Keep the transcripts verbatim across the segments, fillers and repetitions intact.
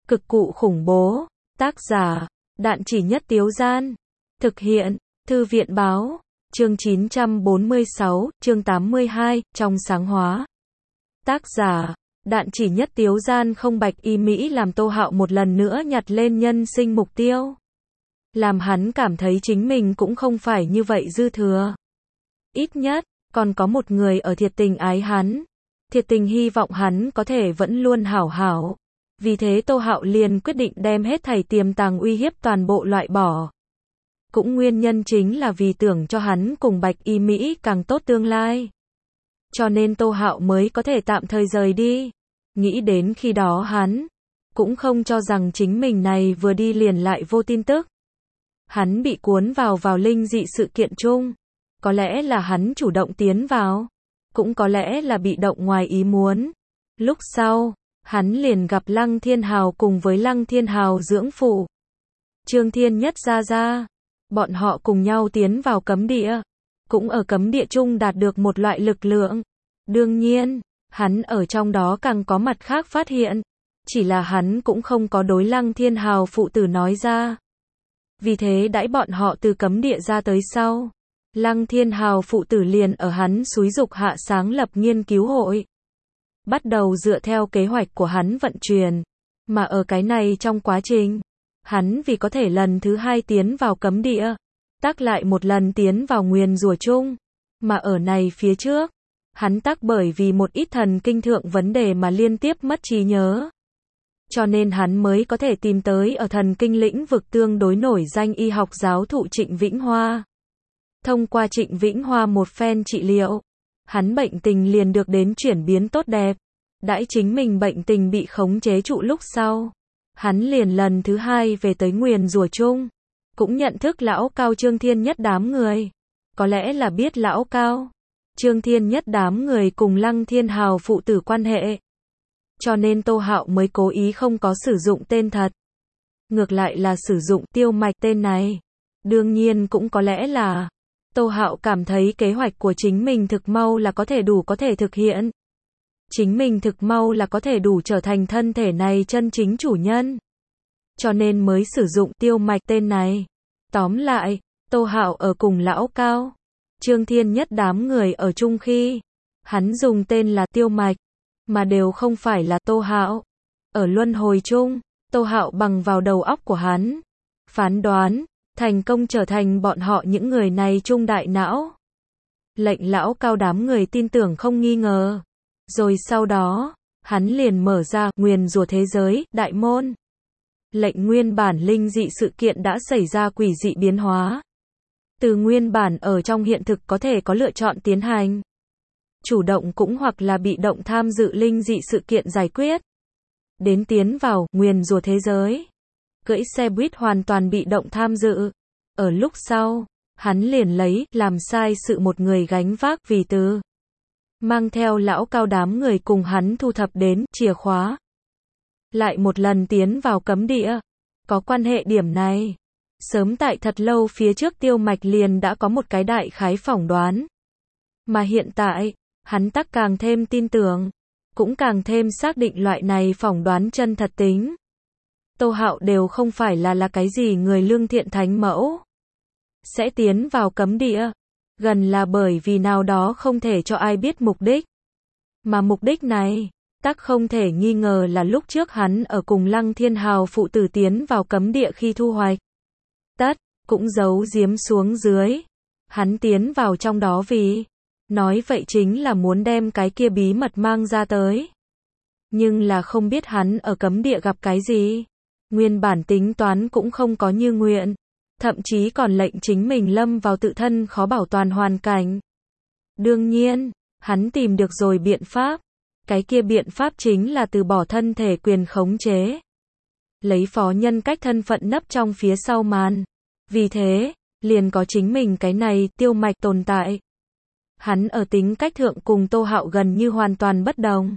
Cực cụ khủng bố. Tác giả, Đạn Chỉ Nhất Tiếu Gian. Thực hiện, Thư viện báo. Chương chín trăm bốn mươi sáu, chương tám mươi hai, trong sáng hóa. Tác giả, Đạn Chỉ Nhất Tiếu Gian. Không Bạch Y Mỹ làm Tô Hạo một lần nữa nhặt lên nhân sinh mục tiêu. Làm hắn cảm thấy chính mình cũng không phải như vậy dư thừa. Ít nhất, còn có một người ở thiệt tình ái hắn. Thiệt tình hy vọng hắn có thể vẫn luôn hảo hảo. Vì thế Tô Hạo liền quyết định đem hết thảy tiềm tàng uy hiếp toàn bộ loại bỏ. Cũng nguyên nhân chính là vì tưởng cho hắn cùng Bạch Y Mỹ càng tốt tương lai. Cho nên Tô Hạo mới có thể tạm thời rời đi. Nghĩ đến khi đó hắn cũng không cho rằng chính mình này vừa đi liền lại vô tin tức. Hắn bị cuốn vào vào linh dị sự kiện chung. Có lẽ là hắn chủ động tiến vào. Cũng có lẽ là bị động ngoài ý muốn. Lúc sau, hắn liền gặp Lăng Thiên Hào cùng với Lăng Thiên Hào dưỡng phụ. Trương Thiên Nhất ra ra. Bọn họ cùng nhau tiến vào cấm địa. Cũng ở cấm địa chung đạt được một loại lực lượng. Đương nhiên, hắn ở trong đó càng có mặt khác phát hiện. Chỉ là hắn cũng không có đối Lăng Thiên Hào phụ tử nói ra. Vì thế đãi bọn họ từ cấm địa ra tới sau. Lăng Thiên Hào phụ tử liền ở hắn xúi dục hạ sáng lập nghiên cứu hội. Bắt đầu dựa theo kế hoạch của hắn vận chuyển. Mà ở cái này trong quá trình, hắn vì có thể lần thứ hai tiến vào cấm địa, tác lại một lần tiến vào nguyền rủa chung. Mà ở này phía trước, hắn tác bởi vì một ít thần kinh thượng vấn đề mà liên tiếp mất trí nhớ. Cho nên hắn mới có thể tìm tới ở thần kinh lĩnh vực tương đối nổi danh y học giáo thụ Trịnh Vĩnh Hoa. Thông qua Trịnh Vĩnh Hoa một phen trị liệu, hắn bệnh tình liền được đến chuyển biến tốt đẹp. Đãi chính mình bệnh tình bị khống chế trụ lúc sau, hắn liền lần thứ hai về tới nguyền rủa chung. Cũng nhận thức lão cao Trương Thiên Nhất đám người. Có lẽ là biết lão cao Trương Thiên Nhất đám người cùng Lăng Thiên Hào phụ tử quan hệ. Cho nên Tô Hạo mới cố ý không có sử dụng tên thật. Ngược lại là sử dụng Tiêu Mạch tên này. Đương nhiên cũng có lẽ là Tô Hạo cảm thấy kế hoạch của chính mình thực mau là có thể đủ có thể thực hiện. Chính mình thực mau là có thể đủ trở thành thân thể này chân chính chủ nhân. Cho nên mới sử dụng Tiêu Mạch tên này. Tóm lại, Tô Hạo ở cùng lão cao Trương Thiên Nhất đám người ở chung khi, hắn dùng tên là Tiêu Mạch, mà đều không phải là Tô Hạo. Ở luân hồi chung, Tô Hạo bằng vào đầu óc của hắn, phán đoán, thành công trở thành bọn họ những người này chung đại não. Lệnh lão cao đám người tin tưởng không nghi ngờ. Rồi sau đó, hắn liền mở ra nguyền rủa thế giới, đại môn. Lệnh nguyên bản linh dị sự kiện đã xảy ra quỷ dị biến hóa. Từ nguyên bản ở trong hiện thực có thể có lựa chọn tiến hành. Chủ động cũng hoặc là bị động tham dự linh dị sự kiện giải quyết. Đến tiến vào nguyền rủa thế giới. Cưỡi xe buýt hoàn toàn bị động tham dự. Ở lúc sau, hắn liền lấy làm sai sự một người gánh vác vì từ. Mang theo lão cao đám người cùng hắn thu thập đến chìa khóa. Lại một lần tiến vào cấm địa. Có quan hệ điểm này. Sớm tại thật lâu phía trước Tiêu Mạch liền đã có một cái đại khái phỏng đoán. Mà hiện tại, hắn tắc càng thêm tin tưởng. Cũng càng thêm xác định loại này phỏng đoán chân thật tính. Tô Hạo đều không phải là là cái gì người lương thiện thánh mẫu. Sẽ tiến vào cấm địa. Gần là bởi vì nào đó không thể cho ai biết mục đích. Mà mục đích này, tắc không thể nghi ngờ là lúc trước hắn ở cùng Lăng Thiên Hào phụ tử tiến vào cấm địa khi thu hoạch. Tất, cũng giấu giếm xuống dưới. Hắn tiến vào trong đó vì, nói vậy chính là muốn đem cái kia bí mật mang ra tới. Nhưng là không biết hắn ở cấm địa gặp cái gì. Nguyên bản tính toán cũng không có như nguyện. Thậm chí còn lệnh chính mình lâm vào tự thân khó bảo toàn hoàn cảnh. Đương nhiên, hắn tìm được rồi biện pháp. Cái kia biện pháp chính là từ bỏ thân thể quyền khống chế. Lấy phó nhân cách thân phận nấp trong phía sau màn. Vì thế, liền có chính mình cái này Tiêu Mạch tồn tại. Hắn ở tính cách thượng cùng Tô Hạo gần như hoàn toàn bất đồng.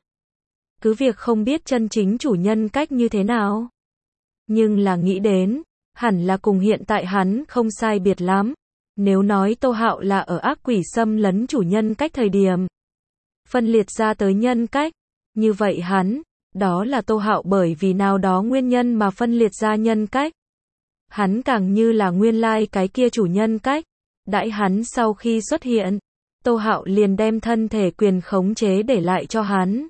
Cứ việc không biết chân chính chủ nhân cách như thế nào. Nhưng là nghĩ đến, hẳn là cùng hiện tại hắn không sai biệt lắm. Nếu nói Tô Hạo là ở ác quỷ xâm lấn chủ nhân cách thời điểm. Phân liệt ra tới nhân cách. Như vậy hắn, Đó là Tô Hạo bởi vì nào đó nguyên nhân mà phân liệt ra nhân cách. Hắn càng như là nguyên lai cái kia chủ nhân cách. Đãi hắn sau khi xuất hiện, Tô Hạo liền đem thân thể quyền khống chế để lại cho hắn.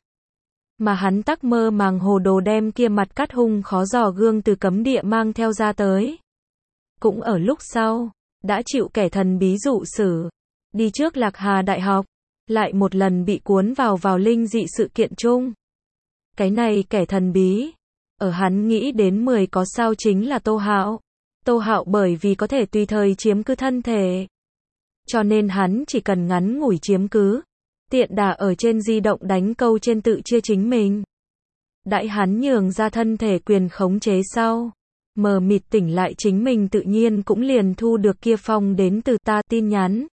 Mà hắn tắc mơ màng hồ đồ đem kia mặt cắt hung khó dò gương từ cấm địa mang theo ra tới. Cũng ở lúc sau, đã chịu kẻ thần bí dụ xử, đi trước Lạc Hà Đại học, lại một lần bị cuốn vào vào linh dị sự kiện chung. Cái này kẻ thần bí, ở hắn nghĩ đến mười có sao chính là Tô Hạo. Tô Hạo bởi vì có thể tùy thời chiếm cứ thân thể, cho nên hắn chỉ cần ngắn ngủi chiếm cứ, tiện đà ở trên di động đánh câu trên tự chia chính mình. Đãi hắn nhường ra thân thể quyền khống chế sau, mờ mịt tỉnh lại chính mình tự nhiên cũng liền thu được kia phong đến từ ta tin nhắn.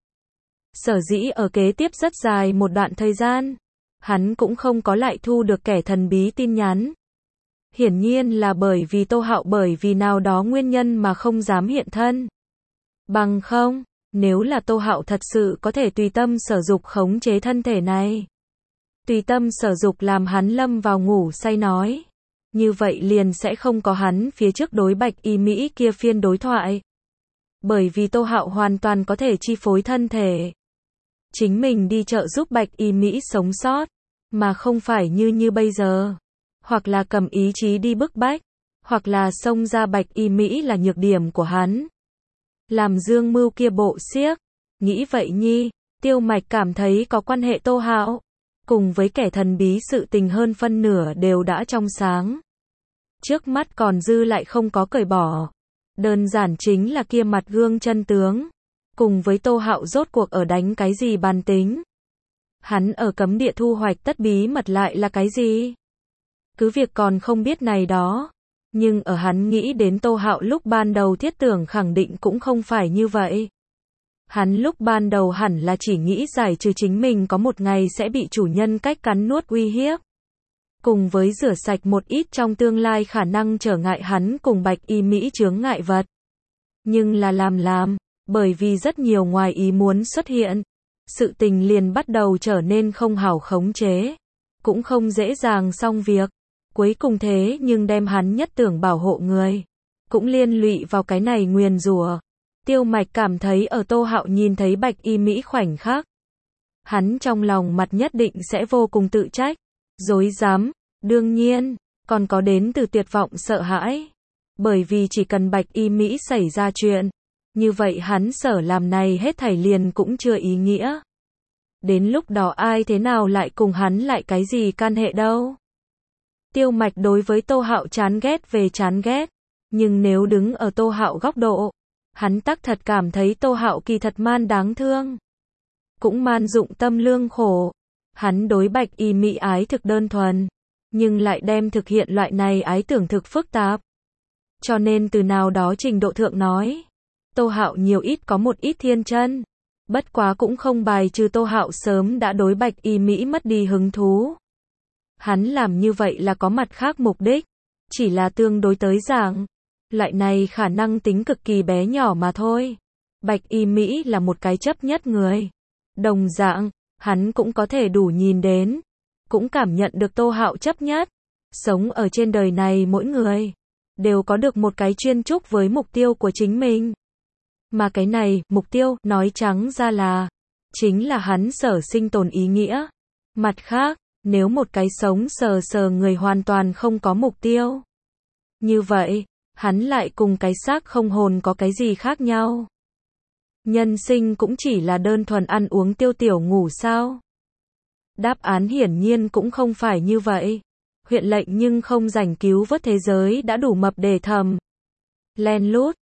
Sở dĩ ở kế tiếp rất dài một đoạn thời gian, hắn cũng không có lại thu được kẻ thần bí tin nhắn. Hiển nhiên là bởi vì Tô Hạo bởi vì nào đó nguyên nhân mà không dám hiện thân. Bằng không, nếu là Tô Hạo thật sự có thể tùy tâm sở dục khống chế thân thể này, tùy tâm sở dục làm hắn lâm vào ngủ say nói, như vậy liền sẽ không có hắn phía trước đối Bạch Y Mỹ kia phiên đối thoại. Bởi vì Tô Hạo hoàn toàn có thể chi phối thân thể, chính mình đi trợ giúp Bạch Y Mỹ sống sót, mà không phải như như bây giờ, hoặc là cầm ý chí đi bức bách, hoặc là xông ra Bạch Y Mỹ là nhược điểm của hắn. Làm dương mưu kia bộ xiếc, nghĩ vậy nhi, Tiêu Mạch cảm thấy có quan hệ Tô Hạo, cùng với kẻ thần bí sự tình hơn phân nửa đều đã trong sáng. Trước mắt còn dư lại không có cởi bỏ. Đơn giản chính là kia mặt gương chân tướng, cùng với Tô Hạo rốt cuộc ở đánh cái gì bàn tính. Hắn ở cấm địa thu hoạch tất bí mật lại là cái gì? Cứ việc còn không biết này đó, nhưng ở hắn nghĩ đến Tô Hạo lúc ban đầu thiết tưởng khẳng định cũng không phải như vậy. Hắn lúc ban đầu hẳn là chỉ nghĩ giải trừ chính mình có một ngày sẽ bị chủ nhân cách cắn nuốt uy hiếp. Cùng với rửa sạch một ít trong tương lai khả năng trở ngại hắn cùng Bạch Y Mỹ chướng ngại vật. Nhưng là làm làm, bởi vì rất nhiều ngoài ý muốn xuất hiện, sự tình liền bắt đầu trở nên không hảo khống chế, cũng không dễ dàng xong việc. Cuối cùng thế nhưng đem hắn nhất tưởng bảo hộ người, cũng liên lụy vào cái này nguyền rủa. Tiêu Mạch cảm thấy ở Tô Hạo nhìn thấy Bạch Y Mỹ khoảnh khắc, hắn trong lòng mặt nhất định sẽ vô cùng tự trách, dối dám, đương nhiên, còn có đến từ tuyệt vọng sợ hãi. Bởi vì chỉ cần Bạch Y Mỹ xảy ra chuyện, như vậy hắn sở làm này hết thảy liền cũng chưa ý nghĩa. Đến lúc đó ai thế nào lại cùng hắn lại cái gì can hệ đâu. Tiêu Mạch đối với Tô Hạo chán ghét về chán ghét, nhưng nếu đứng ở Tô Hạo góc độ, hắn tắc thật cảm thấy Tô Hạo kỳ thật man đáng thương, cũng man dụng tâm lương khổ. Hắn đối Bạch Y Mỹ ái thực đơn thuần, nhưng lại đem thực hiện loại này ái tưởng thực phức tạp. Cho nên từ nào đó trình độ thượng nói, Tô Hạo nhiều ít có một ít thiên chân, bất quá cũng không bài trừ Tô Hạo sớm đã đối Bạch Y Mỹ mất đi hứng thú. Hắn làm như vậy là có mặt khác mục đích, chỉ là tương đối tới giảng, loại này khả năng tính cực kỳ bé nhỏ mà thôi. Bạch Y Mỹ là một cái chấp nhất người. Đồng dạng, hắn cũng có thể đủ nhìn đến, cũng cảm nhận được Tô Hạo chấp nhất. Sống ở trên đời này mỗi người, đều có được một cái chuyên trúc với mục tiêu của chính mình. Mà cái này, mục tiêu, nói trắng ra là, chính là hắn sở sinh tồn ý nghĩa. Mặt khác, nếu một cái sống sờ sờ người hoàn toàn không có mục tiêu, như vậy, hắn lại cùng cái xác không hồn có cái gì khác nhau. Nhân sinh cũng chỉ là đơn thuần ăn uống tiêu tiểu ngủ sao? Đáp án hiển nhiên cũng không phải như vậy. Huyện lệnh nhưng không rảnh cứu vớt thế giới đã đủ mập để thầm. Len lút,